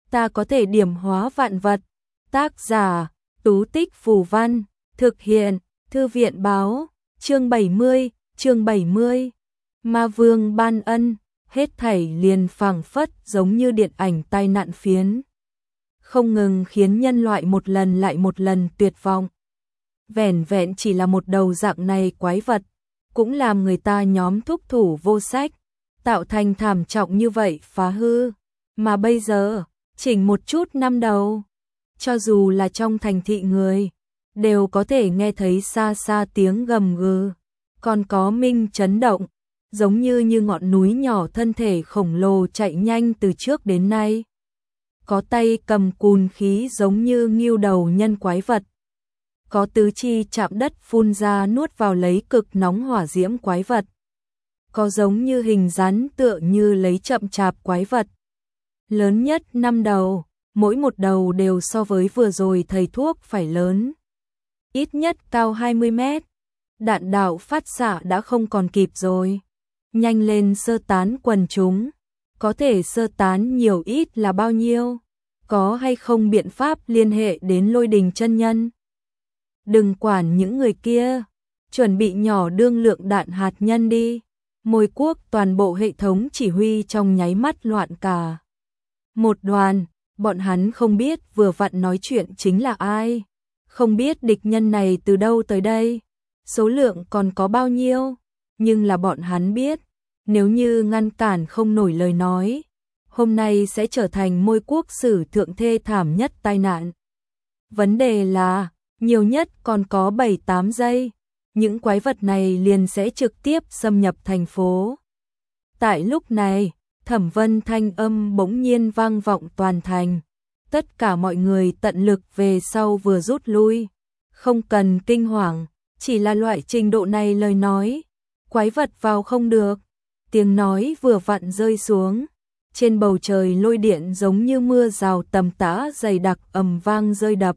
ta có thể điểm hóa vạn vật. Tác giả, Tú Tích Phù Văn, thực hiện, Thư viện báo, chương 70. Ma Vương ban ân, hết thảy liền phảng phất giống như điện ảnh tai nạn phiến. Không ngừng khiến nhân loại một lần lại một lần tuyệt vọng. Vẻn vẹn chỉ là một đầu dạng này quái vật, cũng làm người ta nhóm thúc thủ vô sách, tạo thành thảm trọng như vậy phá hư. Mà bây giờ, chỉnh một chút năm đầu, cho dù là trong thành thị người, đều có thể nghe thấy xa xa tiếng gầm gừ, còn có minh chấn động, giống như ngọn núi nhỏ thân thể khổng lồ chạy nhanh từ trước đến nay. Có tay cầm cùn khí giống như ngưu đầu nhân quái vật. Có tứ chi chạm đất phun ra nuốt vào lấy cực nóng hỏa diễm quái vật. Có giống như hình rắn tựa như lấy chậm chạp quái vật. Lớn nhất 5 đầu, mỗi một đầu đều so với vừa rồi thầy thuốc phải lớn. Ít nhất cao 20 mét. Đạn đạo phát xạ đã không còn kịp rồi. Nhanh lên sơ tán quần chúng. Có thể sơ tán nhiều ít là bao nhiêu? Có hay không biện pháp liên hệ đến Lôi Đình chân nhân? Đừng quản những người kia, chuẩn bị nhỏ đương lượng đạn hạt nhân đi. Môi quốc toàn bộ hệ thống chỉ huy trong nháy mắt loạn cả. Một đoàn, bọn hắn không biết vừa vặn nói chuyện chính là ai, không biết địch nhân này từ đâu tới đây, số lượng còn có bao nhiêu, nhưng là bọn hắn biết, nếu như ngăn cản không nổi lời nói, hôm nay sẽ trở thành môi quốc sử thượng thê thảm nhất tai nạn. Vấn đề là, nhiều nhất còn có 7-8 giây, những quái vật này liền sẽ trực tiếp xâm nhập thành phố. Tại lúc này, Thẩm Vân thanh âm bỗng nhiên vang vọng toàn thành. Tất cả mọi người tận lực về sau vừa rút lui. Không cần kinh hoàng, chỉ là loại trình độ này lời nói. Quái vật vào không được. Tiếng nói vừa vặn rơi xuống. Trên bầu trời lôi điện giống như mưa rào tầm tã dày đặc ầm vang rơi đập.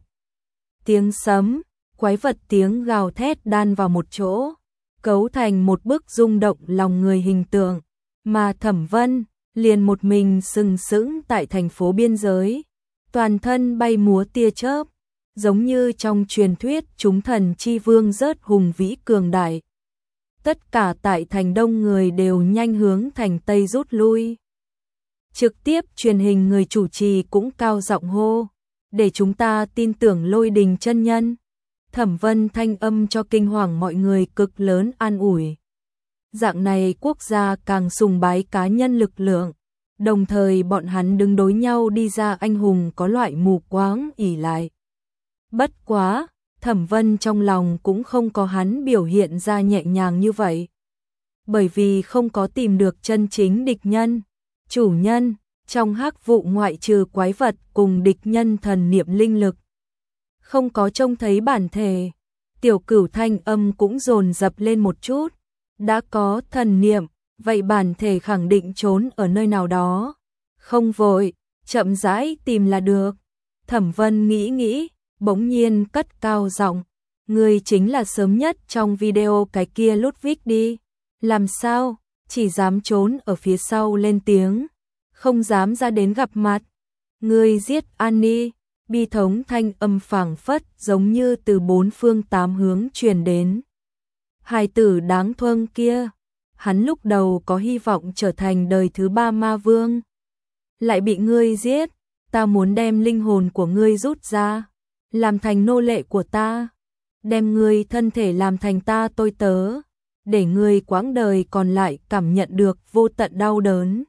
Tiếng sấm, quái vật tiếng gào thét đan vào một chỗ, cấu thành một bức rung động lòng người hình tượng, mà Thẩm Vân liền một mình sừng sững tại thành phố biên giới, toàn thân bay múa tia chớp, giống như trong truyền thuyết chúng thần chi vương rớt hùng vĩ cường đại. Tất cả tại thành đông người đều nhanh hướng thành tây rút lui. Trực tiếp truyền hình người chủ trì cũng cao giọng hô, để chúng ta tin tưởng Lôi Đình chân nhân. Thẩm Vân thanh âm cho kinh hoàng mọi người cực lớn an ủi. Dạng này quốc gia càng sùng bái cá nhân lực lượng, đồng thời bọn hắn đứng đối nhau đi ra anh hùng có loại mù quáng ỷ lại. Bất quá, Thẩm Vân trong lòng cũng không có hắn biểu hiện ra nhẹ nhàng như vậy. Bởi vì không có tìm được chân chính địch nhân, chủ nhân, trong hắc vụ ngoại trừ quái vật cùng địch nhân thần niệm linh lực. Không có trông thấy bản thể, Tiểu Cửu thanh âm cũng dồn dập lên một chút. Đã có thần niệm, vậy bản thể khẳng định trốn ở nơi nào đó. Không vội, chậm rãi tìm là được. Thẩm Vân nghĩ, bỗng nhiên cất cao giọng, người chính là sớm nhất trong video cái kia Ludwig đi. Làm sao, chỉ dám trốn ở phía sau lên tiếng, không dám ra đến gặp mặt. Người giết Annie, bi thống thanh âm phảng phất giống như từ 4 phương 8 hướng truyền đến. Hài tử đáng thương kia, hắn lúc đầu có hy vọng trở thành đời thứ 3 ma vương. Lại bị ngươi giết, ta muốn đem linh hồn của ngươi rút ra, làm thành nô lệ của ta, đem ngươi thân thể làm thành ta tôi tớ, để ngươi quãng đời còn lại cảm nhận được vô tận đau đớn.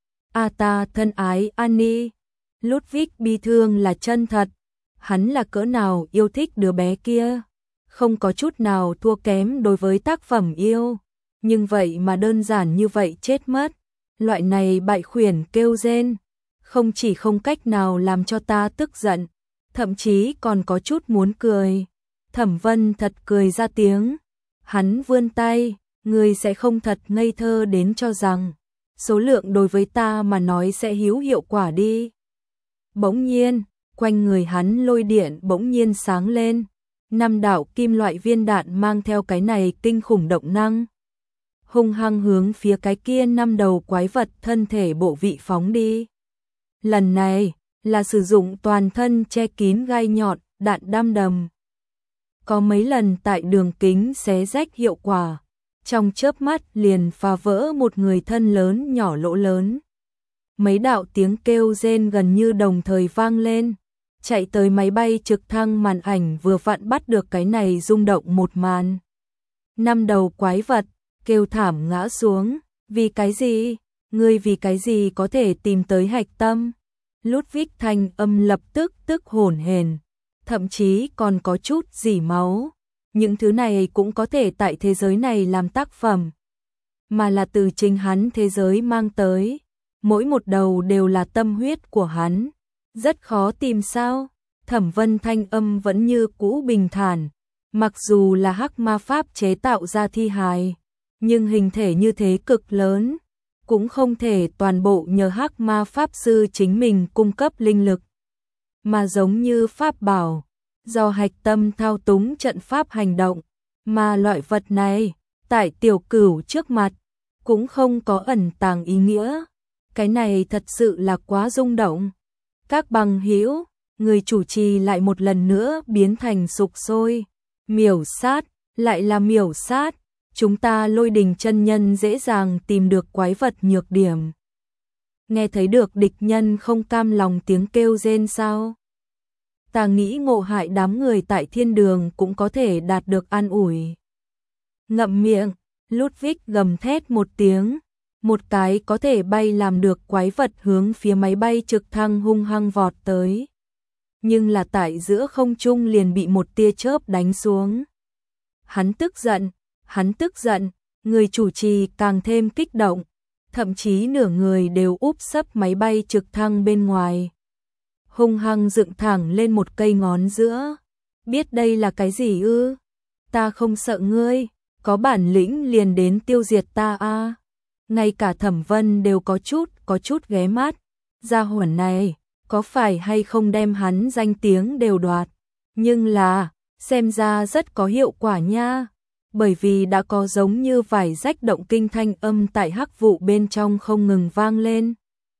Ta thân ái Annie, Ludwig bi thương là chân thật, hắn là cỡ nào yêu thích đứa bé kia. Không có chút nào thua kém đối với tác phẩm yêu, nhưng vậy mà đơn giản như vậy chết mất. Loại này bại khuyển kêu rên, không chỉ không cách nào làm cho ta tức giận, thậm chí còn có chút muốn cười. Thẩm Vân thật cười ra tiếng, hắn vươn tay, ngươi sẽ không thật ngây thơ đến cho rằng số lượng đối với ta mà nói sẽ hữu hiệu quả đi. Bỗng nhiên, quanh người hắn lôi điện bỗng nhiên sáng lên. 5 đạo kim loại viên đạn mang theo cái này kinh khủng động năng, hung hăng hướng phía cái kia 5 đầu quái vật thân thể bộ vị phóng đi. Lần này, là sử dụng toàn thân che kín gai nhọn, đạn đăm đầm. Có mấy lần tại đường kính xé rách hiệu quả, trong chớp mắt liền phá vỡ một người thân lớn nhỏ lỗ lớn. Mấy đạo tiếng kêu rên gần như đồng thời vang lên, chạy tới máy bay trực thăng màn ảnh vừa vặn bắt được cái này rung động một màn. 5 đầu quái vật, kêu thảm ngã xuống, vì cái gì? Ngươi vì cái gì có thể tìm tới hạch tâm? Ludwig thanh âm lập tức hổn hển, thậm chí còn có chút rỉ máu. Những thứ này cũng có thể tại thế giới này làm tác phẩm, mà là từ chính hắn thế giới mang tới. Mỗi một đầu đều là tâm huyết của hắn. Rất khó tìm sao? Thẩm Vân thanh âm vẫn như cũ bình thản. Mặc dù là hắc ma pháp chế tạo ra thi hài, nhưng hình thể như thế cực lớn, cũng không thể toàn bộ nhờ hắc ma pháp sư chính mình cung cấp linh lực, mà giống như pháp bảo, do hạch tâm thao túng trận pháp hành động, mà loại vật này, tại Tiểu Cửu trước mặt, cũng không có ẩn tàng ý nghĩa. Cái này thật sự là quá rung động. Các bằng hữu, người chủ trì lại một lần nữa biến thành sục sôi. Miểu sát, lại là miểu sát. Chúng ta Lôi Đình chân nhân dễ dàng tìm được quái vật nhược điểm. Nghe thấy được địch nhân không cam lòng tiếng kêu rên sao? Ta nghĩ ngộ hại đám người tại thiên đường cũng có thể đạt được an ủi. Ngậm miệng, Ludwig gầm thét một tiếng. Một cái có thể bay làm được quái vật hướng phía máy bay trực thăng hung hăng vọt tới. Nhưng là tại giữa không trung liền bị một tia chớp đánh xuống. Hắn tức giận, người chủ trì càng thêm kích động, thậm chí nửa người đều úp sấp máy bay trực thăng bên ngoài. Hung hăng dựng thẳng lên một cây ngón giữa. Biết đây là cái gì ư? Ta không sợ ngươi, có bản lĩnh liền đến tiêu diệt ta a. Ngay cả Thẩm Vân đều có chút ghé mắt. Gia hỏa này, có phải hay không đem hắn danh tiếng đều đoạt? Nhưng là, xem ra rất có hiệu quả nha. Bởi vì đã có giống như vải rách động kinh thanh âm tại hắc vụ bên trong không ngừng vang lên.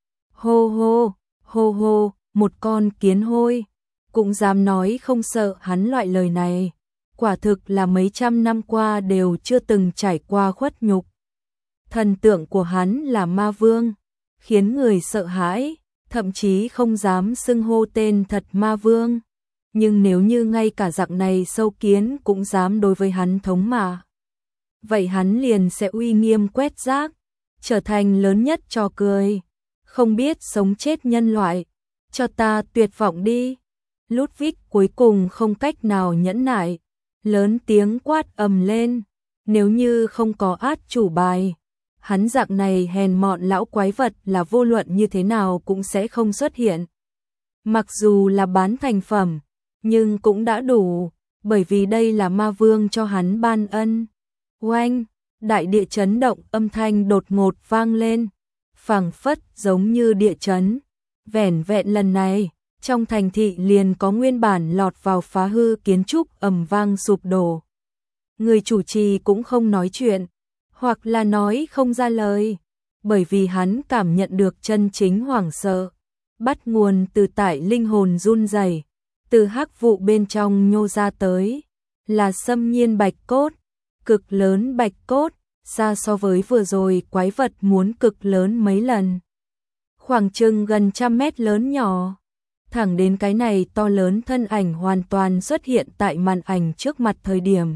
Hô hô, hô hô, một con kiến hôi, cũng dám nói không sợ hắn loại lời này. Quả thực là mấy trăm năm qua đều chưa từng trải qua khuất nhục. Thần tượng của hắn là ma vương, khiến người sợ hãi, thậm chí không dám xưng hô tên thật ma vương. Nhưng nếu như ngay cả dạng này sâu kiến cũng dám đối với hắn thống mà, vậy hắn liền sẽ uy nghiêm quét rác, trở thành lớn nhất trò cười. Không biết sống chết nhân loại, cho ta tuyệt vọng đi. Ludwig cuối cùng không cách nào nhẫn nại, lớn tiếng quát ầm lên. Nếu như không có át chủ bài, hắn dạng này hèn mọn lão quái vật là vô luận như thế nào cũng sẽ không xuất hiện. Mặc dù là bán thành phẩm, nhưng cũng đã đủ, bởi vì đây là ma vương cho hắn ban ân. Oanh, đại địa chấn động, âm thanh đột ngột vang lên, phảng phất giống như địa chấn. Vẻn vẹn lần này, trong thành thị liền có nguyên bản lọt vào phá hư kiến trúc ầm vang sụp đổ. Người chủ trì cũng không nói chuyện, hoặc là nói không ra lời, bởi vì hắn cảm nhận được chân chính hoảng sợ, bắt nguồn từ tại linh hồn run rẩy, từ hắc vụ bên trong nhô ra tới, là xâm nhiên bạch cốt, cực lớn bạch cốt, xa so với vừa rồi quái vật muốn cực lớn mấy lần. Khoảng chừng gần 100 mét lớn nhỏ, thẳng đến cái này to lớn thân ảnh hoàn toàn xuất hiện tại màn ảnh trước mặt thời điểm.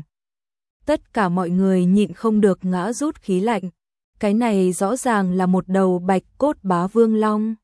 Tất cả mọi người nhịn không được ngã rút khí lạnh, cái này rõ ràng là một đầu bạch cốt bá vương long.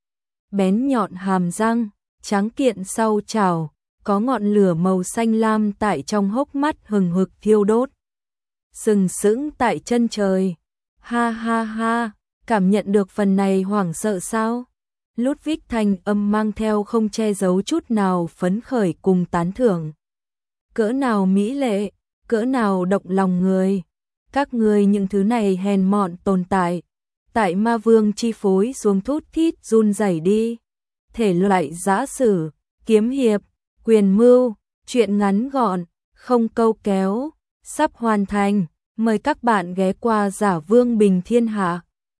Bén nhọn hàm răng, tráng kiện sau chảo, có ngọn lửa màu xanh lam tại trong hốc mắt hừng hực thiêu đốt. Sừng sững tại chân trời. Ha ha ha, cảm nhận được phần này hoảng sợ sao? Ludwig thanh âm mang theo không che giấu chút nào phấn khởi cùng tán thưởng. Cỡ nào mỹ lệ, cỡ nào động lòng người. Các ngươi những thứ này hèn mọn tồn tại, tại ma vương chi phối xuống thút thít run rẩy đi. Thể loại giã sử, kiếm hiệp, quyền mưu, truyện ngắn gọn, không câu kéo, sắp hoàn thành. Mời các bạn ghé qua Giả Vương Bình Thiên Hạ.